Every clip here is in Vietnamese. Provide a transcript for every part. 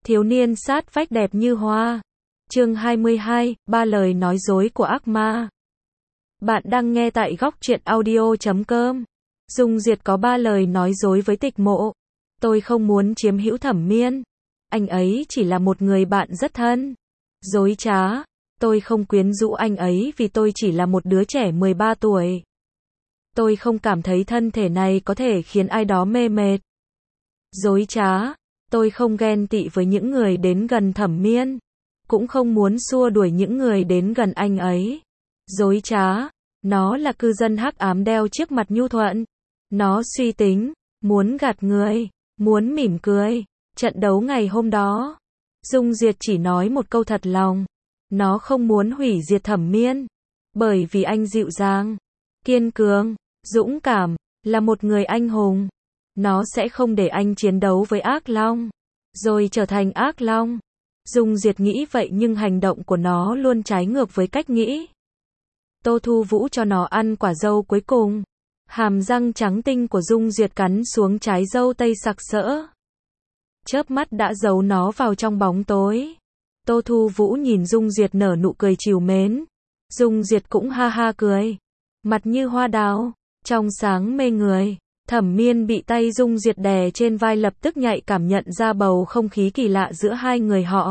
Thiếu niên sát vách đẹp như hoa. Chương 22, ba lời nói dối của ác ma. Bạn đang nghe tại góc truyện audio.com. Dung Diệt có ba lời nói dối với Tịch Mộ. Tôi không muốn chiếm hữu Thẩm Miên. Anh ấy chỉ là một người bạn rất thân. Dối trá. Tôi không quyến rũ anh ấy vì tôi chỉ là một đứa trẻ 13 tuổi. Tôi không cảm thấy thân thể này có thể khiến ai đó mê mệt. Dối trá. Tôi không ghen tị với những người đến gần Thẩm Miên. Cũng không muốn xua đuổi những người đến gần anh ấy. Dối trá. Nó là cư dân hắc ám đeo chiếc mặt nhu thuận. Nó suy tính, muốn gạt người, muốn mỉm cười. Trận đấu ngày hôm đó, Dung Diệt chỉ nói một câu thật lòng. Nó không muốn hủy diệt Thẩm Miên. Bởi vì anh dịu dàng, kiên cường, dũng cảm, là một người anh hùng. Nó sẽ không để anh chiến đấu với ác long, rồi trở thành ác long. Dung Diệt nghĩ vậy nhưng hành động của nó luôn trái ngược với cách nghĩ. Tô Thu Vũ cho nó ăn quả dâu cuối cùng. Hàm răng trắng tinh của Dung Diệt cắn xuống trái dâu tây sặc sỡ. Chớp mắt đã giấu nó vào trong bóng tối. Tô Thu Vũ nhìn Dung Diệt nở nụ cười trìu mến. Dung Diệt cũng ha ha cười. Mặt như hoa đào, trong sáng mê người. Thẩm Miên bị tay Dung Diệt đè trên vai lập tức nhạy cảm nhận ra bầu không khí kỳ lạ giữa hai người họ.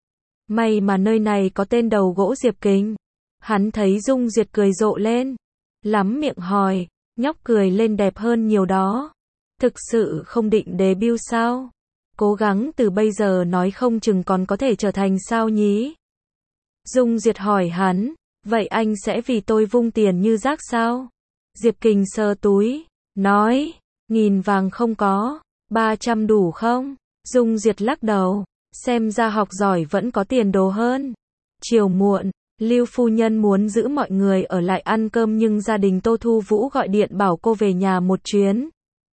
May mà nơi này có tên đầu gỗ Diệp Kình. Hắn thấy Dung Diệt cười rộ lên. Lắm miệng hỏi, nhóc cười lên đẹp hơn nhiều đó. Thực sự không định debut sao? Cố gắng từ bây giờ nói không chừng còn có thể trở thành sao nhí? Dung Diệt hỏi hắn, vậy anh sẽ vì tôi vung tiền như rác sao? Diệp Kình sờ túi, nói, 1000 vàng không có, 300 đủ không? Dung Diệt lắc đầu, xem ra học giỏi vẫn có tiền đồ hơn. Chiều muộn, Lưu phu nhân muốn giữ mọi người ở lại ăn cơm nhưng gia đình Tô Thu Vũ gọi điện bảo cô về nhà một chuyến.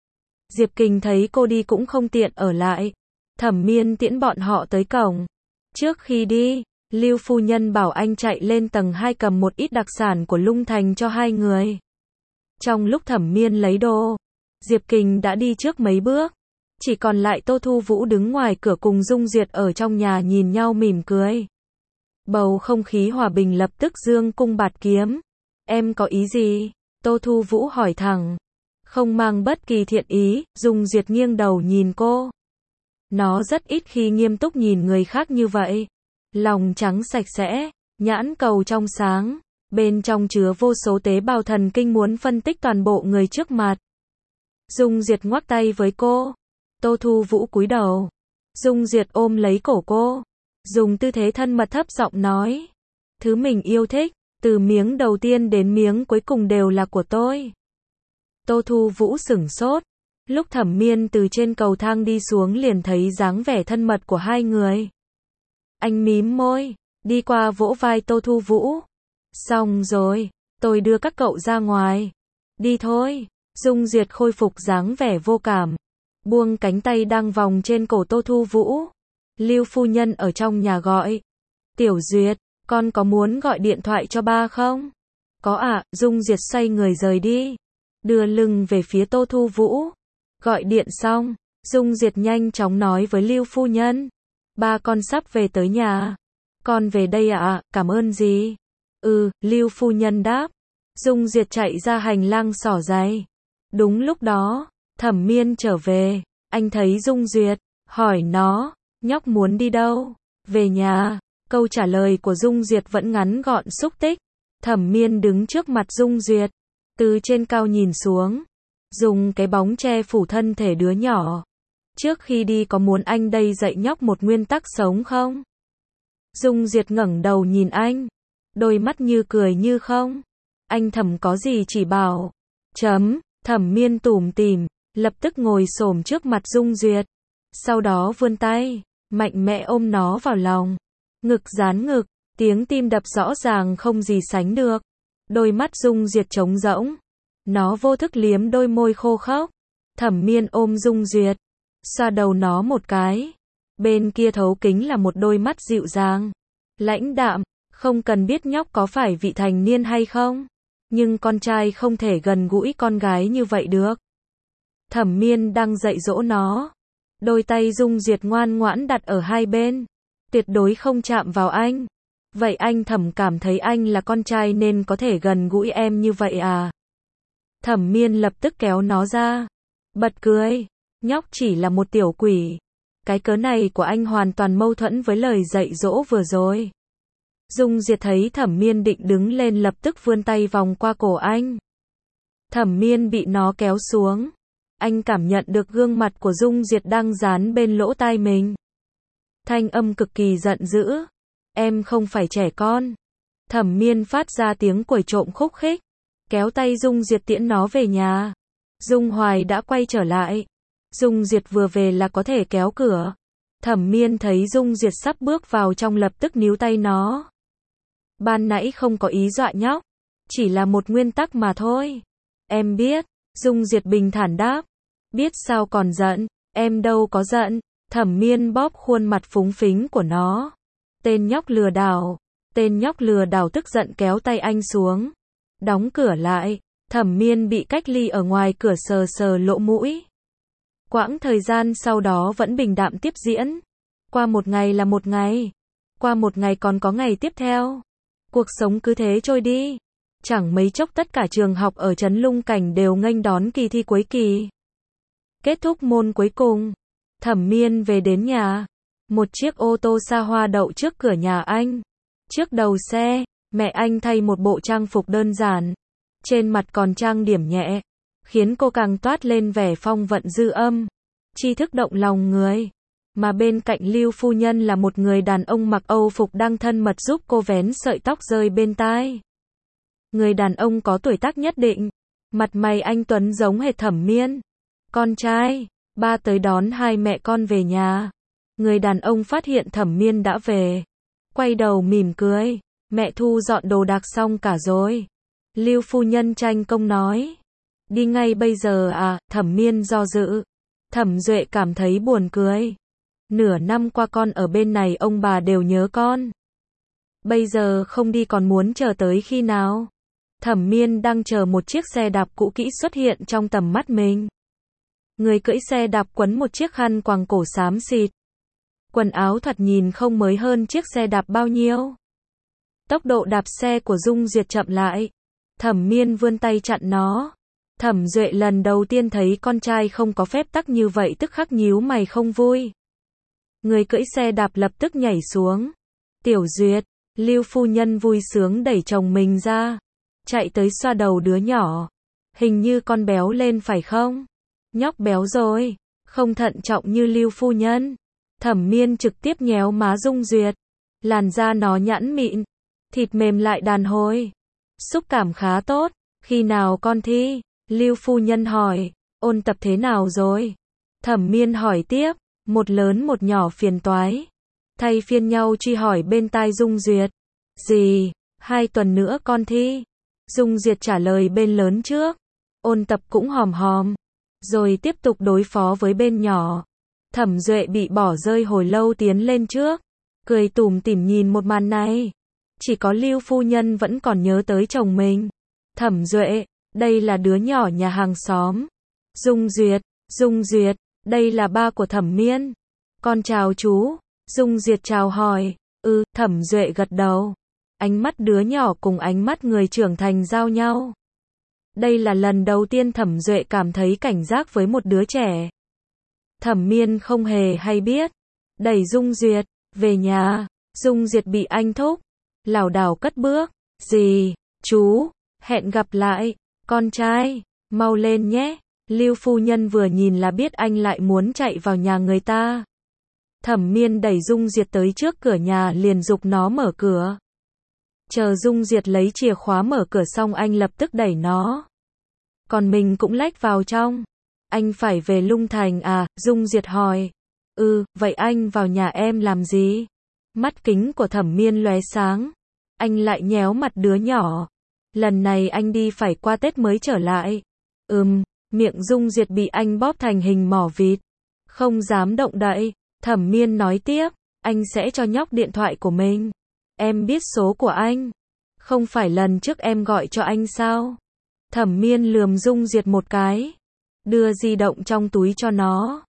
Diệp Kình thấy cô đi cũng không tiện ở lại. Thẩm Miên tiễn bọn họ tới cổng. Trước khi đi, Lưu phu nhân bảo anh chạy lên tầng 2 cầm một ít đặc sản của Lung Thành cho hai người. Trong lúc Thẩm Miên lấy đồ, Diệp Kình đã đi trước mấy bước. Chỉ còn lại Tô Thu Vũ đứng ngoài cửa cùng Dung Diệt ở trong nhà nhìn nhau mỉm cười. Bầu không khí hòa bình lập tức dương cung bạt kiếm. Em có ý gì? Tô Thu Vũ hỏi thẳng. Không mang bất kỳ thiện ý. Dung Diệt nghiêng đầu nhìn cô. Nó rất ít khi nghiêm túc nhìn người khác như vậy. Lòng trắng sạch sẽ, nhãn cầu trong sáng. Bên trong chứa vô số tế bào thần kinh muốn phân tích toàn bộ người trước mặt. Dung Diệt ngoắc tay với cô. Tô Thu Vũ cúi đầu. Dung Diệt ôm lấy cổ cô. Dùng tư thế thân mật thấp giọng nói. Thứ mình yêu thích, từ miếng đầu tiên đến miếng cuối cùng đều là của tôi. Tô Thu Vũ sửng sốt. Lúc Thẩm Miên từ trên cầu thang đi xuống liền thấy dáng vẻ thân mật của hai người. Anh mím môi, đi qua vỗ vai Tô Thu Vũ. Xong rồi, tôi đưa các cậu ra ngoài. Đi thôi. Dung Diệt khôi phục dáng vẻ vô cảm. Buông cánh tay đang vòng trên cổ Tô Thu Vũ. Lưu phu nhân ở trong nhà gọi. Tiểu Duyệt, con có muốn gọi điện thoại cho ba không? Có ạ. Dung Diệt xoay người rời đi. Đưa lưng về phía Tô Thu Vũ. Gọi điện xong, Dung Diệt nhanh chóng nói với Lưu phu nhân. Ba con sắp về tới nhà. Con về đây ạ, cảm ơn gì? Lưu phu nhân đáp. Dung Diệt chạy ra hành lang xỏ giày. Đúng lúc đó, Thẩm Miên trở về. Anh thấy Dung Diệt, hỏi nó, nhóc muốn đi đâu? Về nhà. Câu trả lời của Dung Diệt vẫn ngắn gọn xúc tích. Thẩm Miên đứng trước mặt Dung Diệt, từ trên cao nhìn xuống, dùng cái bóng che phủ thân thể đứa nhỏ. Trước khi đi có muốn anh đây dạy nhóc một nguyên tắc sống không? Dung Diệt ngẩng đầu nhìn anh, đôi mắt như cười như không. Anh Thẩm có gì chỉ bảo. Thẩm Miên tủm tỉm, lập tức ngồi xổm trước mặt Dung Diệt. Sau đó vươn tay, mạnh mẽ ôm nó vào lòng. Ngực dán ngực, tiếng tim đập rõ ràng không gì sánh được. Đôi mắt Dung Diệt trống rỗng. Nó vô thức liếm đôi môi khô khốc. Thẩm Miên ôm Dung Diệt, xoa đầu nó một cái. Bên kia thấu kính là một đôi mắt dịu dàng, lãnh đạm. Không cần biết nhóc có phải vị thành niên hay không, nhưng con trai không thể gần gũi con gái như vậy được. Thẩm Miên đang dạy dỗ nó. Đôi tay Dung Duyệt ngoan ngoãn đặt ở hai bên. Tuyệt đối không chạm vào anh. Vậy anh Thẩm cảm thấy anh là con trai nên có thể gần gũi em như vậy à? Thẩm Miên lập tức kéo nó ra. Bật cười. Nhóc chỉ là một tiểu quỷ. Cái cớ này của anh hoàn toàn mâu thuẫn với lời dạy dỗ vừa rồi. Dung Duyệt thấy Thẩm Miên định đứng lên lập tức vươn tay vòng qua cổ anh. Thẩm Miên bị nó kéo xuống. Anh cảm nhận được gương mặt của Dung Duyệt đang dán bên lỗ tai mình. Thanh âm cực kỳ giận dữ. Em không phải trẻ con. Thẩm Miên phát ra tiếng quẩy trộm khúc khích. Kéo tay Dung Duyệt tiễn nó về nhà. Dung Hoài đã quay trở lại. Dung Duyệt vừa về là có thể kéo cửa. Thẩm Miên thấy Dung Duyệt sắp bước vào trong lập tức níu tay nó. Ban nãy không có ý dọa nhóc. Chỉ là một nguyên tắc mà thôi. Em biết. Dung Duyệt bình thản đáp. Biết sao còn giận. Em đâu có giận. Thẩm Miên bóp khuôn mặt phúng phính của nó. Tên nhóc lừa đảo. Tên nhóc lừa đảo tức giận kéo tay anh xuống. Đóng cửa lại. Thẩm Miên bị cách ly ở ngoài cửa sờ sờ lỗ mũi. Quãng thời gian sau đó vẫn bình đạm tiếp diễn. Qua một ngày là một ngày. Qua một ngày còn có ngày tiếp theo. Cuộc sống cứ thế trôi đi. Chẳng mấy chốc tất cả trường học ở Trấn Lung Cảnh đều nghênh đón kỳ thi cuối kỳ. Kết thúc môn cuối cùng. Thẩm Miên về đến nhà. Một chiếc ô tô xa hoa đậu trước cửa nhà anh. Trước đầu xe, mẹ anh thay một bộ trang phục đơn giản. Trên mặt còn trang điểm nhẹ. Khiến cô càng toát lên vẻ phong vận dư âm. Tri thức động lòng người. Mà bên cạnh Lưu phu nhân là một người đàn ông mặc Âu phục đang thân mật giúp cô vén sợi tóc rơi bên tai. Người đàn ông có tuổi tác nhất định. Mặt mày anh tuấn giống hệt Thẩm Miên. Con trai, ba tới đón hai mẹ con về nhà. Người đàn ông phát hiện Thẩm Miên đã về. Quay đầu mỉm cười. Mẹ thu dọn đồ đạc xong cả rồi. Lưu phu nhân tranh công nói. Đi ngay bây giờ à? Thẩm Miên do dự. Thẩm Duệ cảm thấy buồn cười. Nửa năm qua con ở bên này ông bà đều nhớ con. Bây giờ không đi còn muốn chờ tới khi nào? Thẩm Miên đang chờ một chiếc xe đạp cũ kỹ xuất hiện trong tầm mắt mình. Người cưỡi xe đạp quấn một chiếc khăn quàng cổ xám xịt. Quần áo thoạt nhìn không mới hơn chiếc xe đạp bao nhiêu. Tốc độ đạp xe của Dung Duyệt chậm lại. Thẩm Miên vươn tay chặn nó. Thẩm Duệ lần đầu tiên thấy con trai không có phép tắc như vậy tức khắc nhíu mày không vui. Người cưỡi xe đạp lập tức nhảy xuống. Tiểu Duyệt, Lưu phu nhân vui sướng đẩy chồng mình ra. Chạy tới xoa đầu đứa nhỏ. Hình như con béo lên phải không? Nhóc béo rồi. Không thận trọng như Lưu phu nhân. Thẩm Miên trực tiếp nhéo má Dung Duyệt. Làn da nó nhẵn mịn. Thịt mềm lại đàn hồi. Xúc cảm khá tốt. Khi nào con thi? Lưu phu nhân hỏi. Ôn tập thế nào rồi? Thẩm Miên hỏi tiếp. Một lớn một nhỏ phiền toái. Thay phiên nhau truy hỏi bên tai Dung Duyệt. Gì? 2 tuần nữa con thi. Dung Duyệt trả lời bên lớn trước. Ôn tập cũng hòm hòm. Rồi tiếp tục đối phó với bên nhỏ. Thẩm Duệ bị bỏ rơi hồi lâu tiến lên trước. Cười tủm tỉm nhìn một màn này. Chỉ có Lưu phu nhân vẫn còn nhớ tới chồng mình. Thẩm Duệ, đây là đứa nhỏ nhà hàng xóm. Dung Duyệt, đây là ba của Thẩm Miên. Con chào chú. Dung Duyệt chào hỏi. Thẩm Duệ gật đầu. Ánh mắt đứa nhỏ cùng ánh mắt người trưởng thành giao nhau. Đây là lần đầu tiên Thẩm Duệ cảm thấy cảnh giác với một đứa trẻ. Thẩm Miên không hề hay biết. Đẩy Dung Duyệt về nhà. Dung Duyệt bị anh thúc. Lảo đảo cất bước. Dì, chú, hẹn gặp lại. Con trai, mau lên nhé. Lưu phu nhân vừa nhìn là biết anh lại muốn chạy vào nhà người ta. Thẩm Miên đẩy Dung Duyệt tới trước cửa nhà liền giục nó mở cửa. Chờ Dung Duyệt lấy chìa khóa mở cửa xong anh lập tức đẩy nó. Còn mình cũng lách vào trong. Anh phải về Lung Thành à? Dung Duyệt hỏi. Vậy anh vào nhà em làm gì? Mắt kính của Thẩm Miên lóe sáng. Anh lại nhéo mặt đứa nhỏ. Lần này anh đi phải qua Tết mới trở lại. Miệng Dung Duyệt bị anh bóp thành hình mỏ vịt. Không dám động đậy. Thẩm Miên nói tiếp. Anh sẽ cho nhóc điện thoại của mình. Em biết số của anh. Không phải lần trước em gọi cho anh sao? Thẩm Miên lườm Dung Duyệt một cái. Đưa di động trong túi cho nó.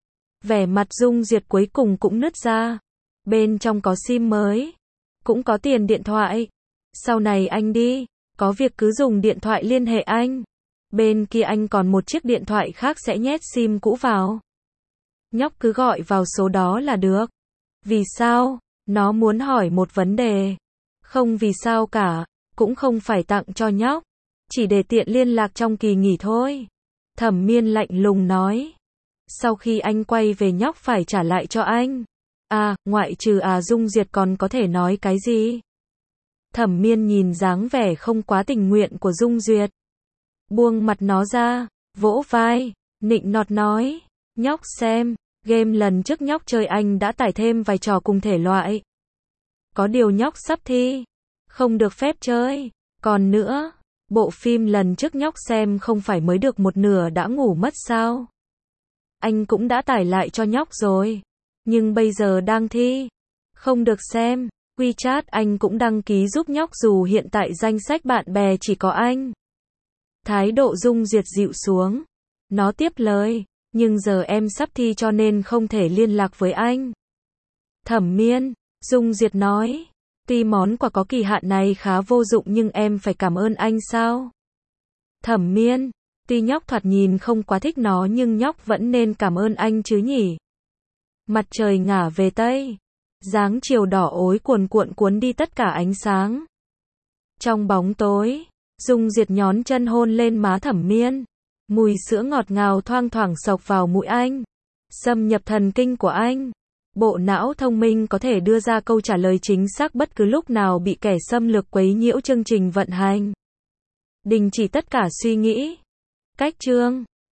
Vẻ mặt Dung Duyệt cuối cùng cũng nứt ra. Bên trong có sim mới, cũng có tiền điện thoại. Sau này anh đi, có việc cứ dùng điện thoại liên hệ anh. Bên kia anh còn một chiếc điện thoại khác sẽ nhét sim cũ vào. Nhóc cứ gọi vào số đó là được. Vì sao? Nó muốn hỏi một vấn đề. Không vì sao cả, cũng không phải tặng cho nhóc. Chỉ để tiện liên lạc trong kỳ nghỉ thôi. Thẩm Miên lạnh lùng nói. Sau khi anh quay về nhóc phải trả lại cho anh. Ngoại trừ Dung Duyệt còn có thể nói cái gì? Thẩm Miên nhìn dáng vẻ không quá tình nguyện của Dung Duyệt. Buông mặt nó ra, vỗ vai, nịnh nọt nói. Nhóc xem, game lần trước nhóc chơi anh đã tải thêm vài trò cùng thể loại. Có điều nhóc sắp thi, không được phép chơi. Còn nữa, bộ phim lần trước nhóc xem không phải mới được một nửa đã ngủ mất sao? Anh cũng đã tải lại cho nhóc rồi. Nhưng bây giờ đang thi, không được xem. WeChat anh cũng đăng ký giúp nhóc dù hiện tại danh sách bạn bè chỉ có anh. Thái độ Dung Duyệt dịu xuống. Nó tiếp lời, nhưng giờ em sắp thi cho nên không thể liên lạc với anh. Thẩm Miên, Dung Duyệt nói, tuy món quà có kỳ hạn này khá vô dụng nhưng em phải cảm ơn anh sao? Thẩm Miên, tuy nhóc thoạt nhìn không quá thích nó nhưng nhóc vẫn nên cảm ơn anh chứ nhỉ? Mặt trời ngả về Tây. Dáng chiều đỏ ối cuồn cuộn cuốn đi tất cả ánh sáng. Trong bóng tối, Dung Duyệt nhón chân hôn lên má Thẩm Miên. Mùi sữa ngọt ngào thoang thoảng xộc vào mũi anh. Xâm nhập thần kinh của anh. Bộ não thông minh có thể đưa ra câu trả lời chính xác bất cứ lúc nào bị kẻ xâm lược quấy nhiễu chương trình vận hành. Đình chỉ tất cả suy nghĩ. Cách chương